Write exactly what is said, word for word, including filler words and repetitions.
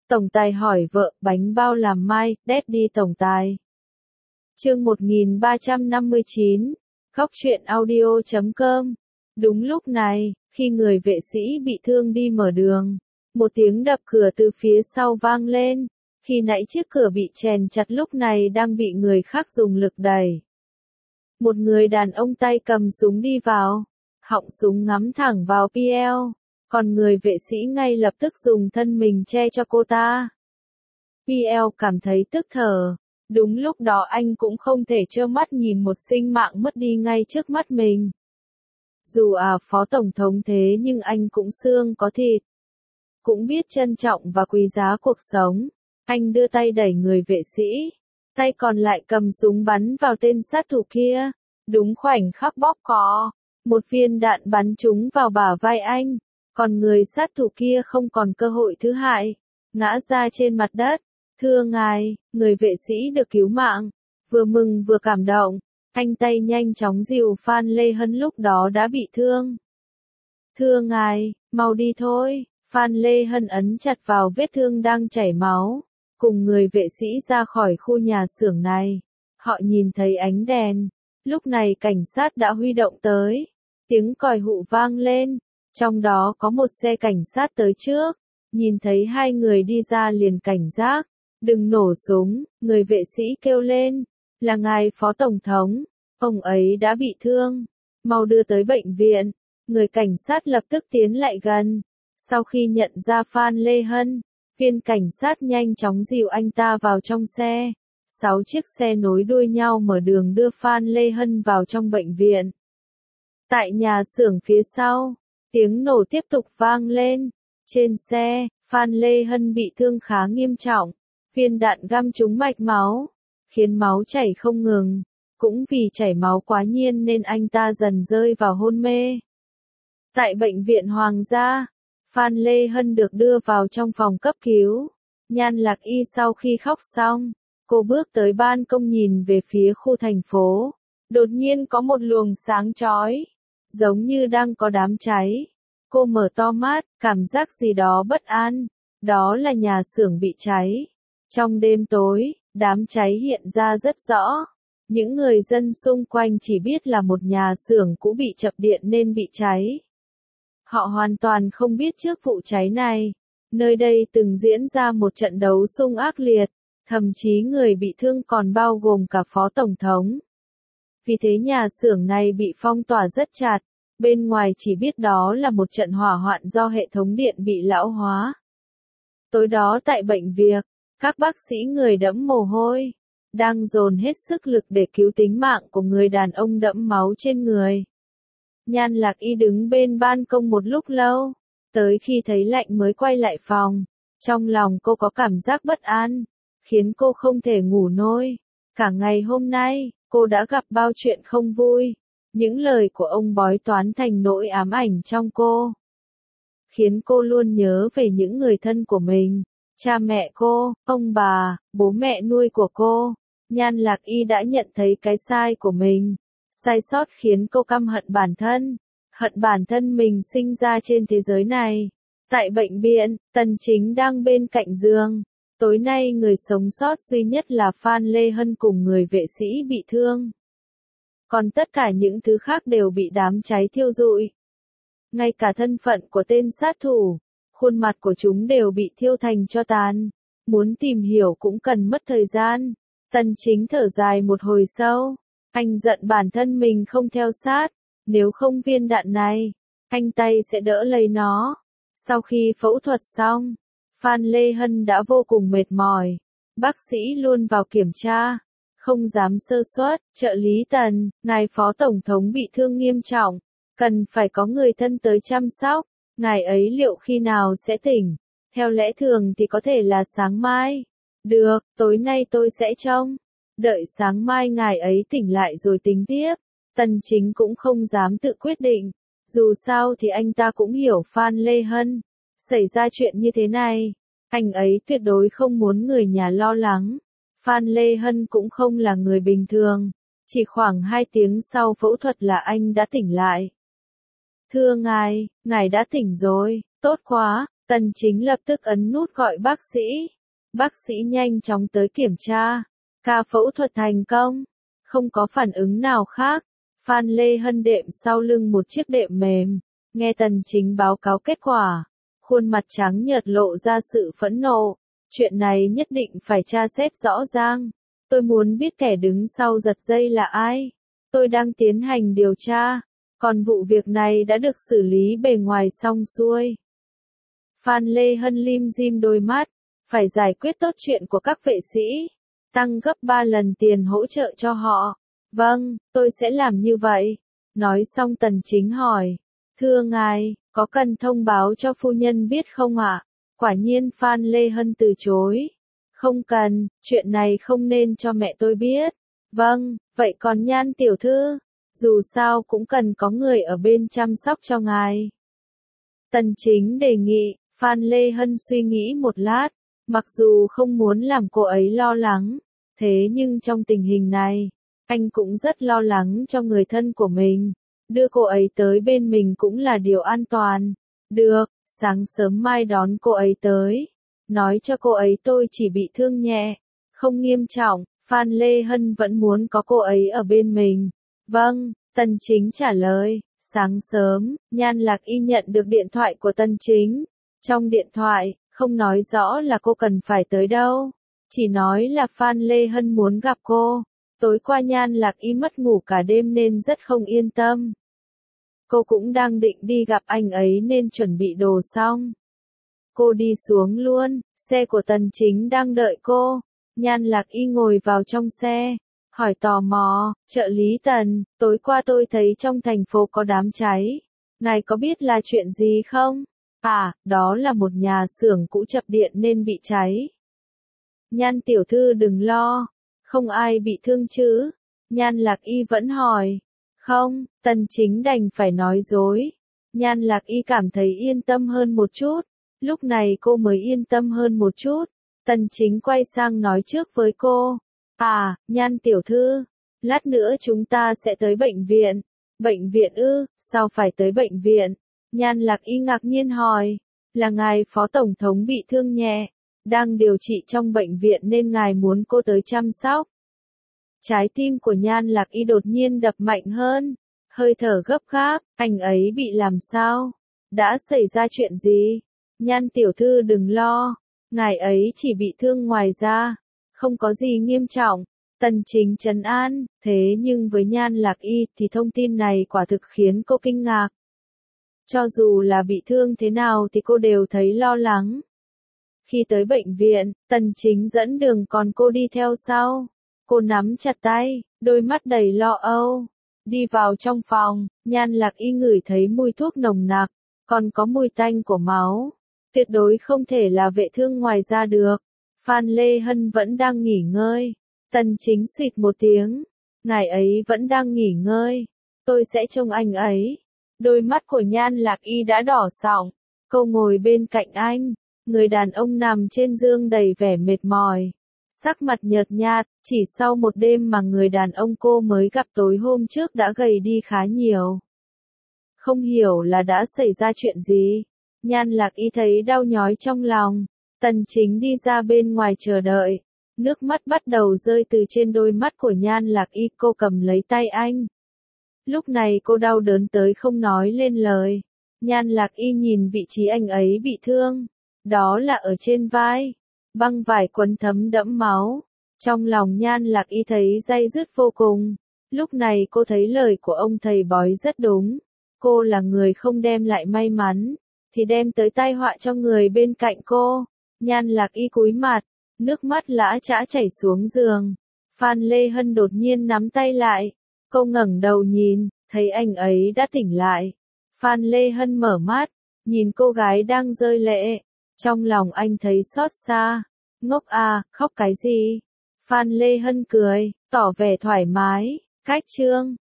Tổng tài hỏi vợ, bánh bao làm mai, Daddy tổng tài. Chương một nghìn ba trăm năm mươi chín, Khóc chuyện audio chấm com. Đúng lúc này, khi người vệ sĩ bị thương đi mở đường, một tiếng đập cửa từ phía sau vang lên. Khi nãy chiếc cửa bị chèn chặt lúc này đang bị người khác dùng lực đẩy. Một người đàn ông tay cầm súng đi vào, họng súng ngắm thẳng vào pê lờ, còn người vệ sĩ ngay lập tức dùng thân mình che cho cô ta. pê lờ cảm thấy tức thở. Đúng lúc đó anh cũng không thể trơ mắt nhìn một sinh mạng mất đi ngay trước mắt mình. Dù à phó tổng thống thế nhưng anh cũng xương có thịt. Cũng biết trân trọng và quý giá cuộc sống. Anh đưa tay đẩy người vệ sĩ. Tay còn lại cầm súng bắn vào tên sát thủ kia. Đúng khoảnh khắc bóp cò. Một viên đạn bắn trúng vào bả vai anh. Còn người sát thủ kia không còn cơ hội thứ hai. Ngã ra trên mặt đất. Thưa ngài, người vệ sĩ được cứu mạng. Vừa mừng vừa cảm động. Anh tay nhanh chóng dìu Phan Lê Hân lúc đó đã bị thương. Thưa ngài, mau đi thôi. Phan Lê Hân ấn chặt vào vết thương đang chảy máu. Cùng người vệ sĩ ra khỏi khu nhà xưởng này. Họ nhìn thấy ánh đèn. Lúc này cảnh sát đã huy động tới. Tiếng còi hụ vang lên. Trong đó có một xe cảnh sát tới trước. Nhìn thấy hai người đi ra liền cảnh giác. Đừng nổ súng, người vệ sĩ kêu lên. Là ngài phó tổng thống. Ông ấy đã bị thương. Mau đưa tới bệnh viện. Người cảnh sát lập tức tiến lại gần. Sau khi nhận ra Phan Lê Hân, viên cảnh sát nhanh chóng dìu anh ta vào trong xe. Sáu chiếc xe nối đuôi nhau mở đường đưa Phan Lê Hân vào trong bệnh viện. Tại nhà xưởng phía sau, tiếng nổ tiếp tục vang lên. Trên xe, Phan Lê Hân bị thương khá nghiêm trọng. Viên đạn găm trúng mạch máu, khiến máu chảy không ngừng. Cũng vì chảy máu quá nhiên nên anh ta dần rơi vào hôn mê. Tại bệnh viện Hoàng gia, Phan Lê Hân được đưa vào trong phòng cấp cứu. Nhan Lạc Y sau khi khóc xong, cô bước tới ban công nhìn về phía khu thành phố. Đột nhiên có một luồng sáng chói, giống như đang có đám cháy. Cô mở to mắt, cảm giác gì đó bất an. Đó là nhà xưởng bị cháy. Trong đêm tối, đám cháy hiện ra rất rõ. Những người dân xung quanh chỉ biết là một nhà xưởng cũ bị chập điện nên bị cháy. Họ hoàn toàn không biết trước vụ cháy này, nơi đây từng diễn ra một trận đấu xung ác liệt, thậm chí người bị thương còn bao gồm cả phó tổng thống. Vì thế nhà xưởng này bị phong tỏa rất chặt, bên ngoài chỉ biết đó là một trận hỏa hoạn do hệ thống điện bị lão hóa. Tối đó tại bệnh viện, các bác sĩ người đẫm mồ hôi, đang dồn hết sức lực để cứu tính mạng của người đàn ông đẫm máu trên người. Nhan Lạc Y đứng bên ban công một lúc lâu, tới khi thấy lạnh mới quay lại phòng. Trong lòng cô có cảm giác bất an, khiến cô không thể ngủ nổi. Cả ngày hôm nay, cô đã gặp bao chuyện không vui. Những lời của ông bói toán thành nỗi ám ảnh trong cô, khiến cô luôn nhớ về những người thân của mình. Cha mẹ cô, ông bà, bố mẹ nuôi của cô. Nhan Lạc Y đã nhận thấy cái sai của mình. Sai sót khiến cô căm hận bản thân. Hận bản thân mình sinh ra trên thế giới này. Tại bệnh viện, Tần Chính đang bên cạnh giường. Tối nay người sống sót duy nhất là Phan Lê Hân cùng người vệ sĩ bị thương. Còn tất cả những thứ khác đều bị đám cháy thiêu rụi. Ngay cả thân phận của tên sát thủ, khuôn mặt của chúng đều bị thiêu thành tro tàn. Muốn tìm hiểu cũng cần mất thời gian. Tần Chính thở dài một hồi sâu. Anh giận bản thân mình không theo sát. Nếu không viên đạn này, anh tay sẽ đỡ lấy nó. Sau khi phẫu thuật xong, Phan Lê Hân đã vô cùng mệt mỏi. Bác sĩ luôn vào kiểm tra. Không dám sơ suất. Trợ lý Tần, ngài phó tổng thống bị thương nghiêm trọng. Cần phải có người thân tới chăm sóc. Ngài ấy liệu khi nào sẽ tỉnh? Theo lẽ thường thì có thể là sáng mai. Được, tối nay tôi sẽ trông. Đợi sáng mai ngài ấy tỉnh lại rồi tính tiếp. Tần Chính cũng không dám tự quyết định. Dù sao thì anh ta cũng hiểu Phan Lê Hân. Xảy ra chuyện như thế này, anh ấy tuyệt đối không muốn người nhà lo lắng. Phan Lê Hân cũng không là người bình thường. Chỉ khoảng hai tiếng sau phẫu thuật là anh đã tỉnh lại. Thưa ngài, ngài đã tỉnh rồi, tốt quá. Tần Chính lập tức ấn nút gọi bác sĩ. Bác sĩ nhanh chóng tới kiểm tra. Ca phẫu thuật thành công. Không có phản ứng nào khác. Phan Lê Hân đệm sau lưng một chiếc đệm mềm. Nghe Tần Chính báo cáo kết quả. Khuôn mặt trắng nhợt lộ ra sự phẫn nộ. Chuyện này nhất định phải tra xét rõ ràng. Tôi muốn biết kẻ đứng sau giật dây là ai. Tôi đang tiến hành điều tra. Còn vụ việc này đã được xử lý bề ngoài xong xuôi. Phan Lê Hân lim dim đôi mắt. Phải giải quyết tốt chuyện của các vệ sĩ. Tăng gấp ba lần tiền hỗ trợ cho họ. Vâng, tôi sẽ làm như vậy. Nói xong Tần Chính hỏi. Thưa ngài, có cần thông báo cho phu nhân biết không ạ? Quả nhiên Phan Lê Hân từ chối. Không cần, chuyện này không nên cho mẹ tôi biết. Vâng, vậy còn Nhan tiểu thư? Dù sao cũng cần có người ở bên chăm sóc cho ngài. Tần Chính đề nghị. Phan Lê Hân suy nghĩ một lát. Mặc dù không muốn làm cô ấy lo lắng. Thế nhưng trong tình hình này, anh cũng rất lo lắng cho người thân của mình. Đưa cô ấy tới bên mình cũng là điều an toàn. Được, sáng sớm mai đón cô ấy tới. Nói cho cô ấy tôi chỉ bị thương nhẹ, không nghiêm trọng. Phan Lê Hân vẫn muốn có cô ấy ở bên mình. Vâng, Tần Chính trả lời. Sáng sớm, Nhan Lạc Y nhận được điện thoại của Tần Chính. Trong điện thoại, không nói rõ là cô cần phải tới đâu. Chỉ nói là Phan Lê Hân muốn gặp cô. Tối qua Nhan Lạc Y mất ngủ cả đêm nên rất không yên tâm. Cô cũng đang định đi gặp anh ấy nên chuẩn bị đồ xong. Cô đi xuống luôn, xe của Tần Chính đang đợi cô. Nhan Lạc Y ngồi vào trong xe, hỏi tò mò, trợ lý Tần, tối qua tôi thấy trong thành phố có đám cháy. Ngài có biết là chuyện gì không? À, đó là một nhà xưởng cũ chập điện nên bị cháy. Nhan tiểu thư đừng lo, không ai bị thương chứ? Nhan Lạc Y vẫn hỏi. Không, Tần Chính đành phải nói dối. Nhan Lạc Y cảm thấy yên tâm hơn một chút. Lúc này cô mới yên tâm hơn một chút. Tần Chính quay sang nói trước với cô. À, Nhan tiểu thư, lát nữa chúng ta sẽ tới bệnh viện. Bệnh viện ư, sao phải tới bệnh viện? Nhan Lạc Y ngạc nhiên hỏi. Là ngài phó tổng thống bị thương nhẹ, đang điều trị trong bệnh viện nên ngài muốn cô tới chăm sóc. Trái tim của Nhan Lạc Y đột nhiên đập mạnh hơn, hơi thở gấp gáp, anh ấy bị làm sao? Đã xảy ra chuyện gì? Nhan tiểu thư đừng lo, ngài ấy chỉ bị thương ngoài da, không có gì nghiêm trọng. Tần Chính trấn an, thế nhưng với Nhan Lạc Y thì thông tin này quả thực khiến cô kinh ngạc. Cho dù là bị thương thế nào thì cô đều thấy lo lắng. Khi tới bệnh viện, Tần Chính dẫn đường còn cô đi theo sau. Cô nắm chặt tay, đôi mắt đầy lo âu. Đi vào trong phòng, Nhan Lạc Y ngửi thấy mùi thuốc nồng nặc, còn có mùi tanh của máu. Tuyệt đối không thể là vệ thương ngoài da được. Phan Lê Hân vẫn đang nghỉ ngơi. Tần Chính suýt một tiếng. Ngài ấy vẫn đang nghỉ ngơi. Tôi sẽ trông anh ấy. Đôi mắt của Nhan Lạc Y đã đỏ sọng. Cô ngồi bên cạnh anh. Người đàn ông nằm trên giường đầy vẻ mệt mỏi. Sắc mặt nhợt nhạt, chỉ sau một đêm mà người đàn ông cô mới gặp tối hôm trước đã gầy đi khá nhiều. Không hiểu là đã xảy ra chuyện gì. Nhan Lạc Y thấy đau nhói trong lòng. Tần Chính đi ra bên ngoài chờ đợi. Nước mắt bắt đầu rơi từ trên đôi mắt của Nhan Lạc Y, cô cầm lấy tay anh. Lúc này cô đau đớn tới không nói lên lời. Nhan Lạc Y nhìn vị trí anh ấy bị thương. Đó là ở trên vai. Băng vải quấn thấm đẫm máu. Trong lòng Nhan Lạc Y thấy day dứt vô cùng. Lúc này cô thấy lời của ông thầy bói rất đúng. Cô là người không đem lại may mắn, thì đem tới tai họa cho người bên cạnh cô. Nhan Lạc Y cúi mặt, nước mắt lã chã chảy xuống giường. Phan Lê Hân đột nhiên nắm tay lại. Cô ngẩng đầu nhìn, thấy anh ấy đã tỉnh lại. Phan Lê Hân mở mắt, nhìn cô gái đang rơi lệ. Trong lòng anh thấy xót xa. Ngốc à, khóc cái gì? Phan Lê Hân cười, tỏ vẻ thoải mái. Cách chương